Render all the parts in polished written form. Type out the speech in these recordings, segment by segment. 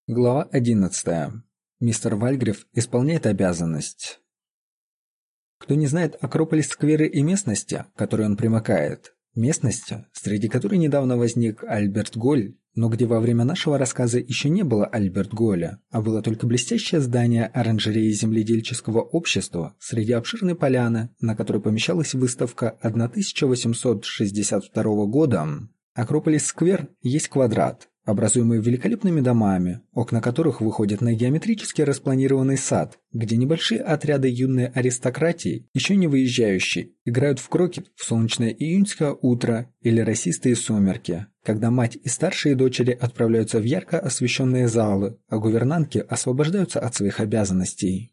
Глава 11. Мистер Вальгрив исполняет обязанность. Кто не знает Акрополис-скверы и местности, к которой он примыкает, местности, среди которой недавно возник Альберт-Голль, но где во время нашего рассказа еще не было Альберт-Голля, а было только блестящее здание оранжереи земледельческого общества среди обширной поляны, на которой помещалась выставка 1862 года, Акрополис-сквер есть квадрат, образуемый великолепными домами, окна которых выходят на геометрически распланированный сад, где небольшие отряды юной аристократии, еще не выезжающие, играют в крокет в солнечное июньское утро или росистые сумерки, когда мать и старшие дочери отправляются в ярко освещенные залы, а гувернантки освобождаются от своих обязанностей.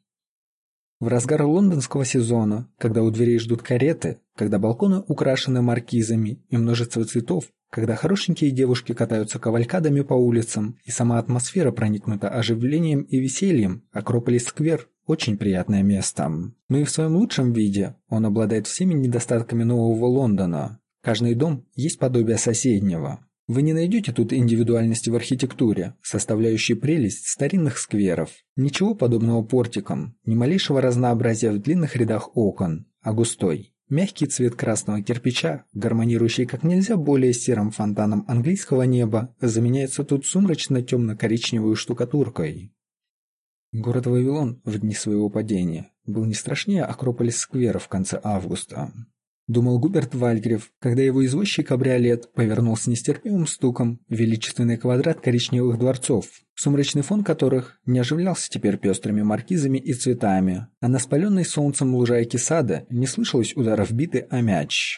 В разгар лондонского сезона, когда у дверей ждут кареты, когда балконы украшены маркизами и множество цветов, когда хорошенькие девушки катаются кавалькадами по улицам и сама атмосфера проникнута оживлением и весельем, Акрополис-сквер – очень приятное место. Но и в своем лучшем виде он обладает всеми недостатками нового Лондона. Каждый дом есть подобие соседнего. Вы не найдете тут индивидуальности в архитектуре, составляющей прелесть старинных скверов. Ничего подобного портикам, ни малейшего разнообразия в длинных рядах окон, а густой, мягкий цвет красного кирпича, гармонирующий как нельзя более с серым фонтаном английского неба, заменяется тут сумрачно-темно-коричневой штукатуркой. Город Вавилон в дни своего падения был не страшнее Акрополис-сквера в конце августа. Думал Губерт Вальгрив, когда его извозчик-кабриолет повернул с нестерпимым стуком величественный квадрат коричневых дворцов, сумрачный фон которых не оживлялся теперь пестрыми маркизами и цветами, а на спаленной солнцем лужайке сада не слышалось ударов биты о мяч.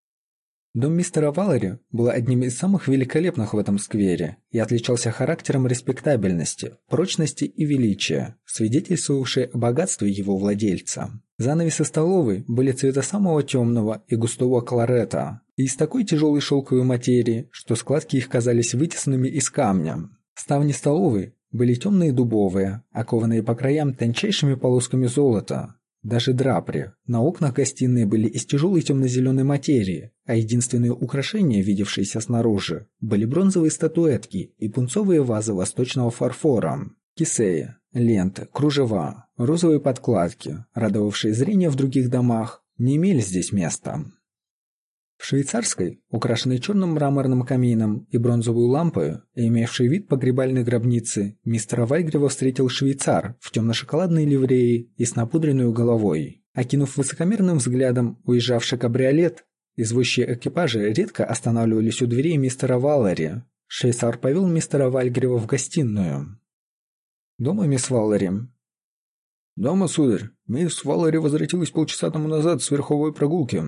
Дом мистера Валлери был одним из самых великолепных в этом сквере и отличался характером респектабельности, прочности и величия, свидетельствовавшие о богатстве его владельца. Занавесы столовой были цвета самого темного и густого кларета и из такой тяжелой шелковой материи, что складки их казались вытесанными из камня. Ставни столовой были темные дубовые, окованные по краям тончайшими полосками золота. Даже драпри на окнах гостиной были из тяжелой темно-зеленой материи, а единственные украшения, видевшиеся снаружи, были бронзовые статуэтки и пунцовые вазы восточного фарфора, кисеи, ленты, кружева, розовые подкладки, радовавшие зрение в других домах, не имели здесь места. В швейцарской, украшенной черным мраморным камином и бронзовую лампой, имевшей вид погребальной гробницы, мистера Вальгрива встретил швейцар в темно-шоколадной ливреи и с напудренной головой. Окинув высокомерным взглядом уезжавший кабриолет, извозчие экипажи редко останавливались у дверей мистера Валлери. Швейцар повел мистера Вальгрива в гостиную. «Дома, мисс Валлери?» «Дома, сударь. Мисс Валлери возвратилась полчаса тому назад с верховой прогулки».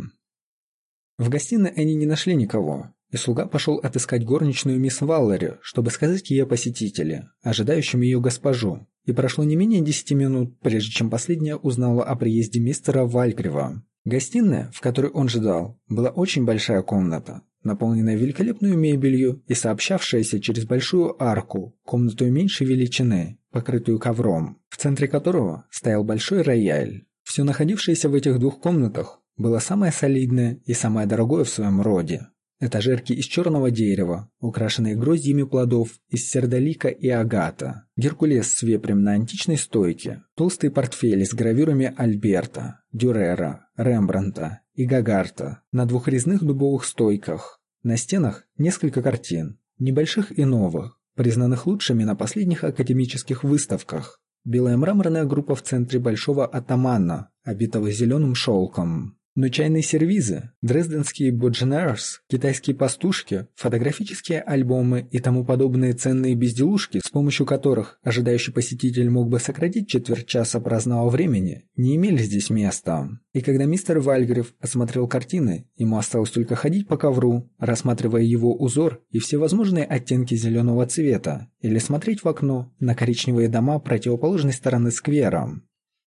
В гостиной они не нашли никого, и слуга пошел отыскать горничную мисс Валлери, чтобы сказать ей о посетителе, ожидающем ее госпожу, и прошло не менее 10 минут, прежде чем последняя узнала о приезде мистера Вальгрива. Гостиная, в которой он ждал, была очень большая комната, наполненная великолепной мебелью и сообщавшаяся через большую арку, комнату меньшей величины, покрытую ковром, в центре которого стоял большой рояль. Все находившееся в этих двух комнатах было самое солидное и самое дорогое в своем роде. Этажерки из черного дерева, украшенные гроздьями плодов из сердолика и агата, геркулес с вепрем на античной стойке, толстые портфели с гравюрами Альберта, Дюрера, Рембрандта и Гагарта на двух резных дубовых стойках. На стенах несколько картин, небольших и новых, признанных лучшими на последних академических выставках. Белая мраморная группа в центре большого атамана, обитого зеленым шелком. Но чайные сервизы, дрезденские бодженерс, китайские пастушки, фотографические альбомы и тому подобные ценные безделушки, с помощью которых ожидающий посетитель мог бы сократить четверть часа праздного времени, не имели здесь места. И когда мистер Вальгрив осмотрел картины, ему осталось только ходить по ковру, рассматривая его узор и всевозможные оттенки зеленого цвета, или смотреть в окно на коричневые дома противоположной стороны сквера.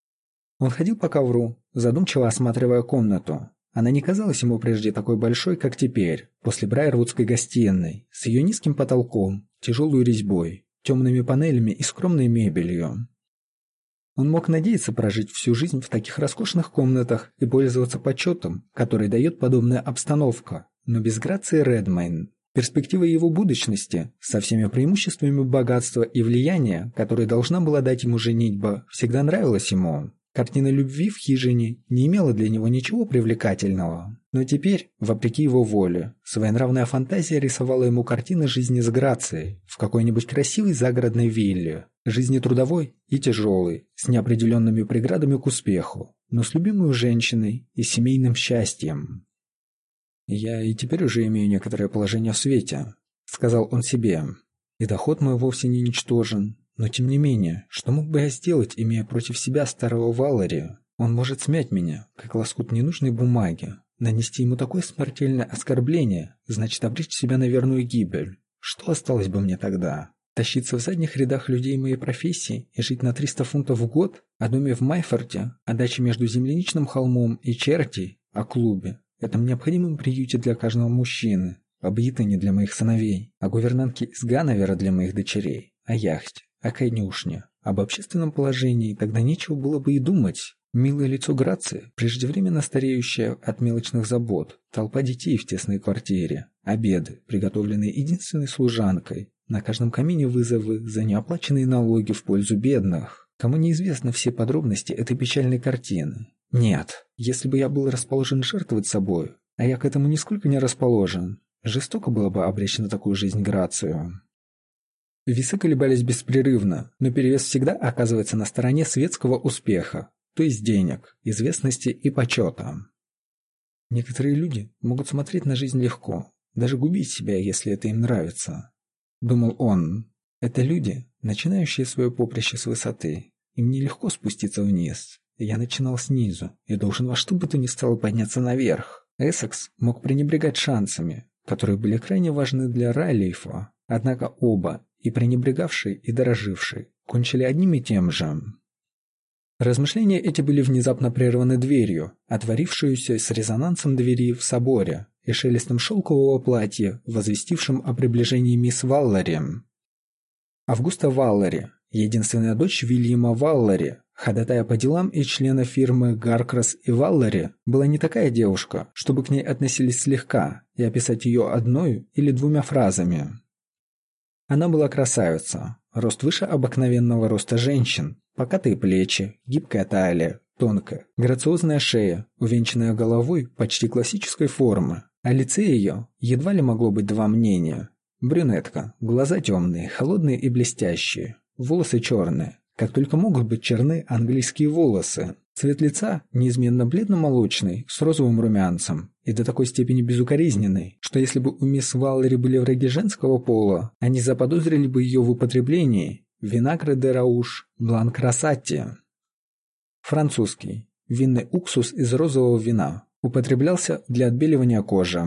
Он ходил по ковру, задумчиво осматривая комнату. Она не казалась ему прежде такой большой, как теперь, после Брайервудской гостиной, с ее низким потолком, тяжелой резьбой, темными панелями и скромной мебелью. Он мог надеяться прожить всю жизнь в таких роскошных комнатах и пользоваться почетом, который дает подобная обстановка, но без грации Редмейн, Перспектива его будущности, со всеми преимуществами богатства и влияния, которые должна была дать ему женитьба, всегда нравилась ему. Картина любви в хижине не имела для него ничего привлекательного. Но теперь, вопреки его воле, своенравная фантазия рисовала ему картины жизни с грацией, в какой-нибудь красивой загородной вилле, жизни трудовой и тяжелой, с неопределенными преградами к успеху, но с любимой женщиной и семейным счастьем. «Я и теперь уже имею некоторое положение в свете», — сказал он себе, — «и доход мой вовсе не ничтожен. Но тем не менее, что мог бы я сделать, имея против себя старого Валлари? Он может смять меня, как лоскут ненужной бумаги, нанести ему такое смертельное оскорбление, значит обречь себя на верную гибель. Что осталось бы мне тогда? Тащиться в задних рядах людей моей профессии и жить на 300 фунтов в год, о доме в Майфорте, о даче между земляничным холмом и Черти, о клубе, этом необходимом приюте для каждого мужчины, об Итане для моих сыновей, о гувернантке из Ганновера для моих дочерей, о яхте, о конюшне, об общественном положении, тогда нечего было бы и думать. Милое лицо Грации, преждевременно стареющее от мелочных забот, толпа детей в тесной квартире, обеды, приготовленные единственной служанкой, на каждом камине вызовы за неоплаченные налоги в пользу бедных. Кому неизвестны все подробности этой печальной картины? Нет, если бы я был расположен жертвовать собой, а я к этому нисколько не расположен, жестоко было бы обречь на такую жизнь Грацию. Весы колебались беспрерывно, но перевес всегда оказывается на стороне светского успеха, то есть денег, известности и почета. Некоторые люди могут смотреть на жизнь легко, даже губить себя, если это им нравится. Думал он, это люди, начинающие свое поприще с высоты. Им нелегко спуститься вниз. Я начинал снизу и должен во что бы то ни стало подняться наверх. Эссекс мог пренебрегать шансами, которые были крайне важны для Райлифа, однако оба, и пренебрегавший, и дороживший, кончили одним и тем же. Размышления эти были внезапно прерваны дверью, отворившуюся с резонансом двери в соборе и шелестом шелкового платья, возвестившим о приближении мисс Валлари. Августа Валлари, единственная дочь Вильяма Валлари, ходатая по делам и члена фирмы Гаркрас и Валлари, была не такая девушка, чтобы к ней относились слегка и описать ее одной или двумя фразами. Она была красавица, рост выше обыкновенного роста женщин, покатые плечи, гибкая талия, тонкая, грациозная шея, увенчанная головой почти классической формы. О лице ее едва ли могло быть два мнения. Брюнетка, глаза темные, холодные и блестящие, волосы черные, как только могут быть черны английские волосы. Цвет лица неизменно бледно-молочный, с розовым румянцем, и до такой степени безукоризненный, что если бы у мисс Валлари были враги женского пола, они заподозрили бы ее в употреблении винагре де рауш бланк росатти. Французский. Винный уксус из розового вина. Употреблялся для отбеливания кожи.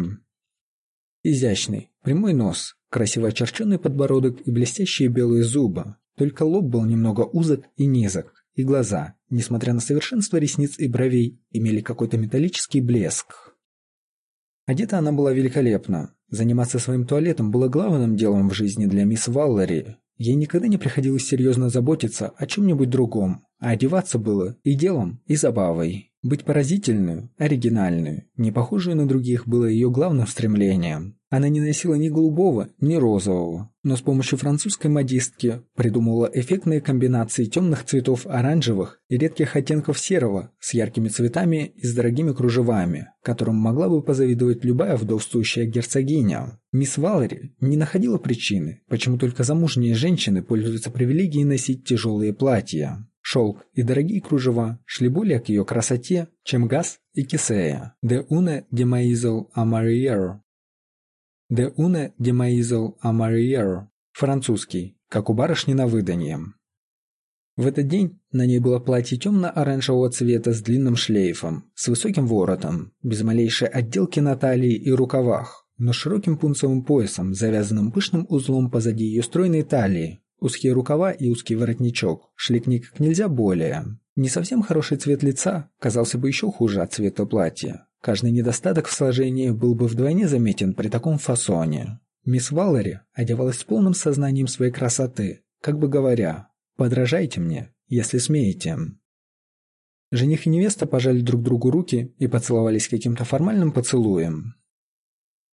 Изящный. Прямой нос, красиво очерченный подбородок и блестящие белые зубы. Только лоб был немного узок и низок, и глаза, несмотря на совершенство ресниц и бровей, имели какой-то металлический блеск. Одета она была великолепно. Заниматься своим туалетом было главным делом в жизни для мисс Валлари. Ей никогда не приходилось серьезно заботиться о чем-нибудь другом, а одеваться было и делом, и забавой. Быть поразительную, оригинальную, не похожую на других было ее главным стремлением. Она не носила ни голубого, ни розового, но с помощью французской модистки придумывала эффектные комбинации темных цветов оранжевых и редких оттенков серого с яркими цветами и с дорогими кружевами, которым могла бы позавидовать любая вдовствующая герцогиня. Мисс Валлари не находила причины, почему только замужние женщины пользуются привилегией носить тяжелые платья. Шелк и дорогие кружева шли более к ее красоте, чем газ и кисея. «De une demoiselle à marier». «De une demoiselle à marier». Французский, как у барышни на выданье. В этот день на ней было платье темно-оранжевого цвета с длинным шлейфом, с высоким воротом, без малейшей отделки на талии и рукавах, но с широким пунцовым поясом, завязанным пышным узлом позади ее стройной талии. Узкие рукава и узкий воротничок шли к ней как нельзя более. Не совсем хороший цвет лица казался бы еще хуже от цвета платья. Каждый недостаток в сложении был бы вдвойне заметен при таком фасоне. Мисс Валлари одевалась с полным сознанием своей красоты, как бы говоря: «Подражайте мне, если смеете». Жених и невеста пожали друг другу руки и поцеловались каким-то формальным поцелуем.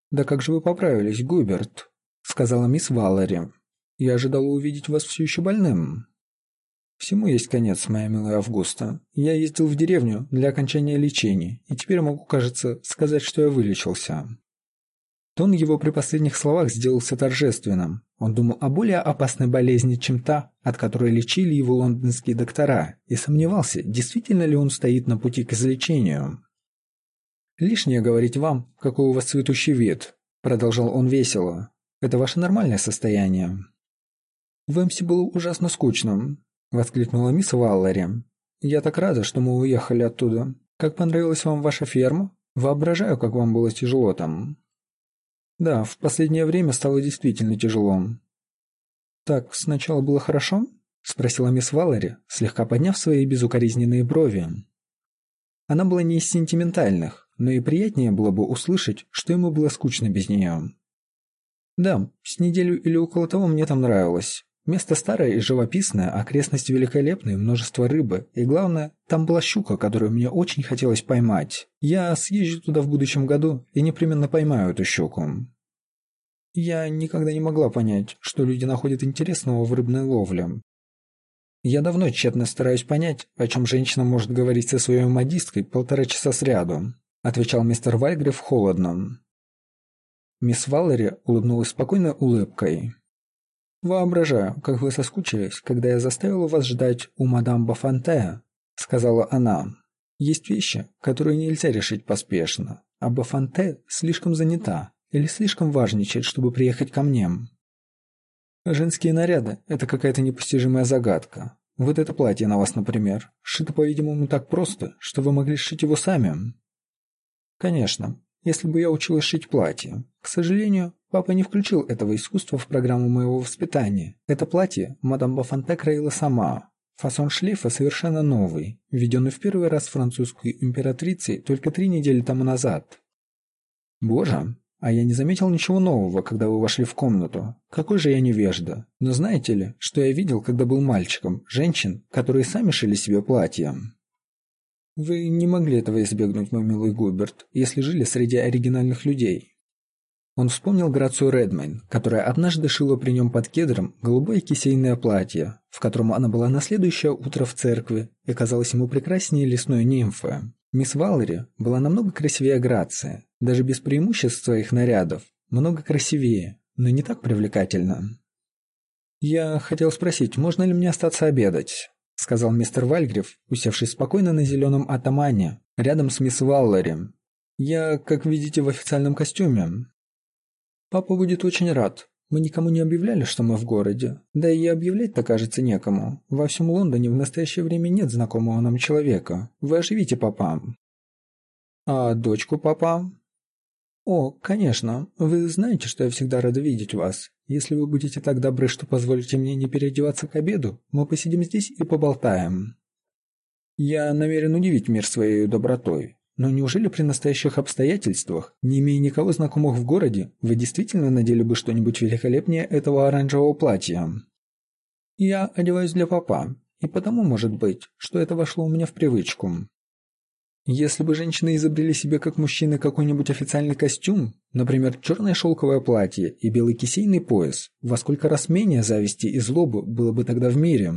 «Да как же вы поправились, Губерт?» — сказала мисс Валлери. «Я ожидала увидеть вас все еще больным». «Всему есть конец, моя милая Августа. Я ездил в деревню для окончания лечения, и теперь могу, кажется, сказать, что я вылечился». Тон его при последних словах сделался торжественным. Он думал о более опасной болезни, чем та, от которой лечили его лондонские доктора, и сомневался, действительно ли он стоит на пути к излечению. «Лишнее говорить вам, какой у вас цветущий вид», — продолжал он весело. «Это ваше нормальное состояние». «В Эмсе было ужасно скучно», — воскликнула мисс Валлери. «Я так рада, что мы уехали оттуда. Как понравилась вам ваша ферма? Воображаю, как вам было тяжело там». «Да, в последнее время стало действительно тяжело». «Так, сначала было хорошо?» — спросила мисс Валлери, слегка подняв свои безукоризненные брови. Она была не из сентиментальных, но и приятнее было бы услышать, что ему было скучно без нее. «Да, с неделю или около того мне там нравилось. Место старое и живописное, окрестности великолепные, множество рыбы, и главное, там была щука, которую мне очень хотелось поймать. Я съезжу туда в будущем году и непременно поймаю эту щуку». Я никогда не могла понять, что люди находят интересного в рыбной ловле. Я давно тщетно стараюсь понять, о чем женщина может говорить со своей модисткой 1,5 часа сряду, отвечал мистер Вальгрив холодно. Мисс Валлери улыбнулась спокойной улыбкой. «Воображаю, как вы соскучились, когда я заставила вас ждать у мадам Бафанте», — сказала она. «Есть вещи, которые нельзя решить поспешно, а Бафанте слишком занята или слишком важничает, чтобы приехать ко мне. Женские наряды — это какая-то непостижимая загадка. Вот это платье на вас, например, сшито, по-видимому, так просто, что вы могли сшить его сами». «Конечно, если бы я училась шить платье. К сожалению, папа не включил этого искусства в программу моего воспитания. Это платье мадам Бафанте краила сама. Фасон шлейфа совершенно новый, введенный в первый раз французской императрицей только 3 недели тому назад». «Боже, а я не заметил ничего нового, когда вы вошли в комнату. Какой же я невежда. Но знаете ли, что я видел, когда был мальчиком, женщин, которые сами шили себе платья?» «Вы не могли этого избегнуть, мой милый Губерт, если жили среди оригинальных людей». Он вспомнил Грацию Редмейн, которая однажды шила при нем под кедром голубое кисейное платье, в котором она была на следующее утро в церкви и казалась ему прекраснее лесной нимфы. Мисс Валлери была намного красивее Грации, даже без преимуществ своих нарядов, много красивее, но не так привлекательно. «Я хотел спросить, можно ли мне остаться обедать?» — сказал мистер Вальгрив, усевшись спокойно на зеленом атамане, рядом с мисс Валлери. «Я, как видите, в официальном костюме». «Папа будет очень рад. Мы никому не объявляли, что мы в городе. Да и объявлять-то, кажется, некому. Во всем Лондоне в настоящее время нет знакомого нам человека. Вы оживите папа». «А дочку папа?» «О, конечно. Вы знаете, что я всегда рада видеть вас. Если вы будете так добры, что позволите мне не переодеваться к обеду, мы посидим здесь и поболтаем». «Я намерен удивить мир своей добротой. Но неужели при настоящих обстоятельствах, не имея никого знакомых в городе, вы действительно надели бы что-нибудь великолепнее этого оранжевого платья?» «Я одеваюсь для папа, и потому, может быть, что это вошло у меня в привычку». Если бы женщины изобрели себе как мужчины какой-нибудь официальный костюм, например, черное шелковое платье и белый кисейный пояс, во сколько раз менее зависти и злобы было бы тогда в мире?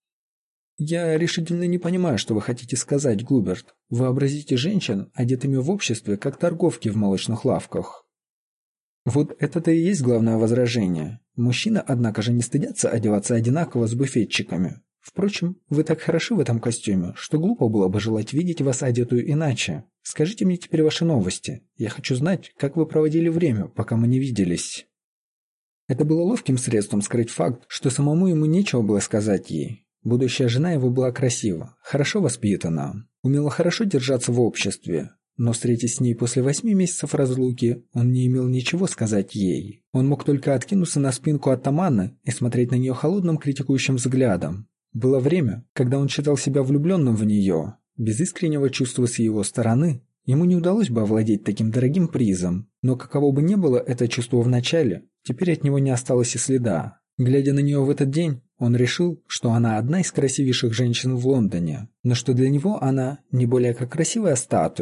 «Я решительно не понимаю, что вы хотите сказать, Губерт. Вообразите женщин, одетыми в обществе, как торговки в молочных лавках». Вот это-то и есть главное возражение. Мужчины, однако же, не стыдятся одеваться одинаково с буфетчиками. Впрочем, вы так хороши в этом костюме, что глупо было бы желать видеть вас одетую иначе. Скажите мне теперь ваши новости. Я хочу знать, как вы проводили время, пока мы не виделись». Это было ловким средством скрыть факт, что самому ему нечего было сказать ей. Будущая жена его была красива, хорошо воспитана, умела хорошо держаться в обществе, но, встретясь с ней после 8 месяцев разлуки, он не имел ничего сказать ей. Он мог только откинуться на спинку оттамана и смотреть на нее холодным критикующим взглядом. Было время, когда он считал себя влюбленным в нее. Без искреннего чувства с его стороны ему не удалось бы овладеть таким дорогим призом, но каково бы ни было это чувство в начале, теперь от него не осталось и следа. Глядя на нее в этот день, он решил, что она одна из красивейших женщин в Лондоне, но что для него она не более как красивая статуя.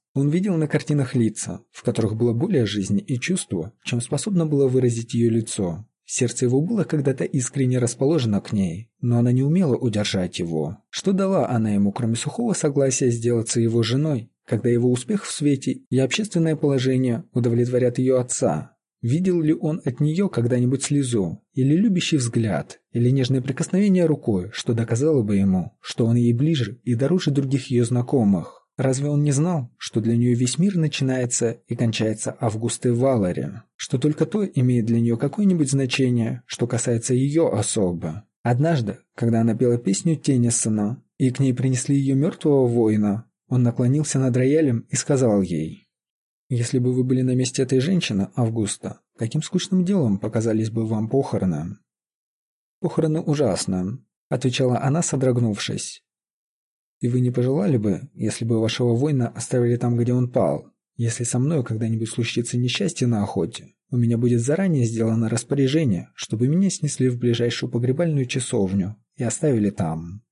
Он видел на картинах лица, в которых было более жизни и чувства, чем способно было выразить ее лицо. Сердце его было когда-то искренне расположено к ней, но она не умела удержать его. Что дала она ему, кроме сухого согласия сделаться его женой, когда его успех в свете и общественное положение удовлетворят ее отца? Видел ли он от нее когда-нибудь слезу, или любящий взгляд, или нежное прикосновение рукой, что доказало бы ему, что он ей ближе и дороже других ее знакомых? Разве он не знал, что для нее весь мир начинается и кончается Августой Валаре, что только то имеет для нее какое-нибудь значение, что касается ее особо? Однажды, когда она пела песню Теннисона, и к ней принесли ее мертвого воина, он наклонился над роялем и сказал ей: «Если бы вы были на месте этой женщины, Августа, каким скучным делом показались бы вам похороны?» «Похороны ужасно», — отвечала она, содрогнувшись. «И вы не пожелали бы, если бы вашего воина оставили там, где он пал? Если со мной когда-нибудь случится несчастье на охоте, у меня будет заранее сделано распоряжение, чтобы меня снесли в ближайшую погребальную часовню и оставили там».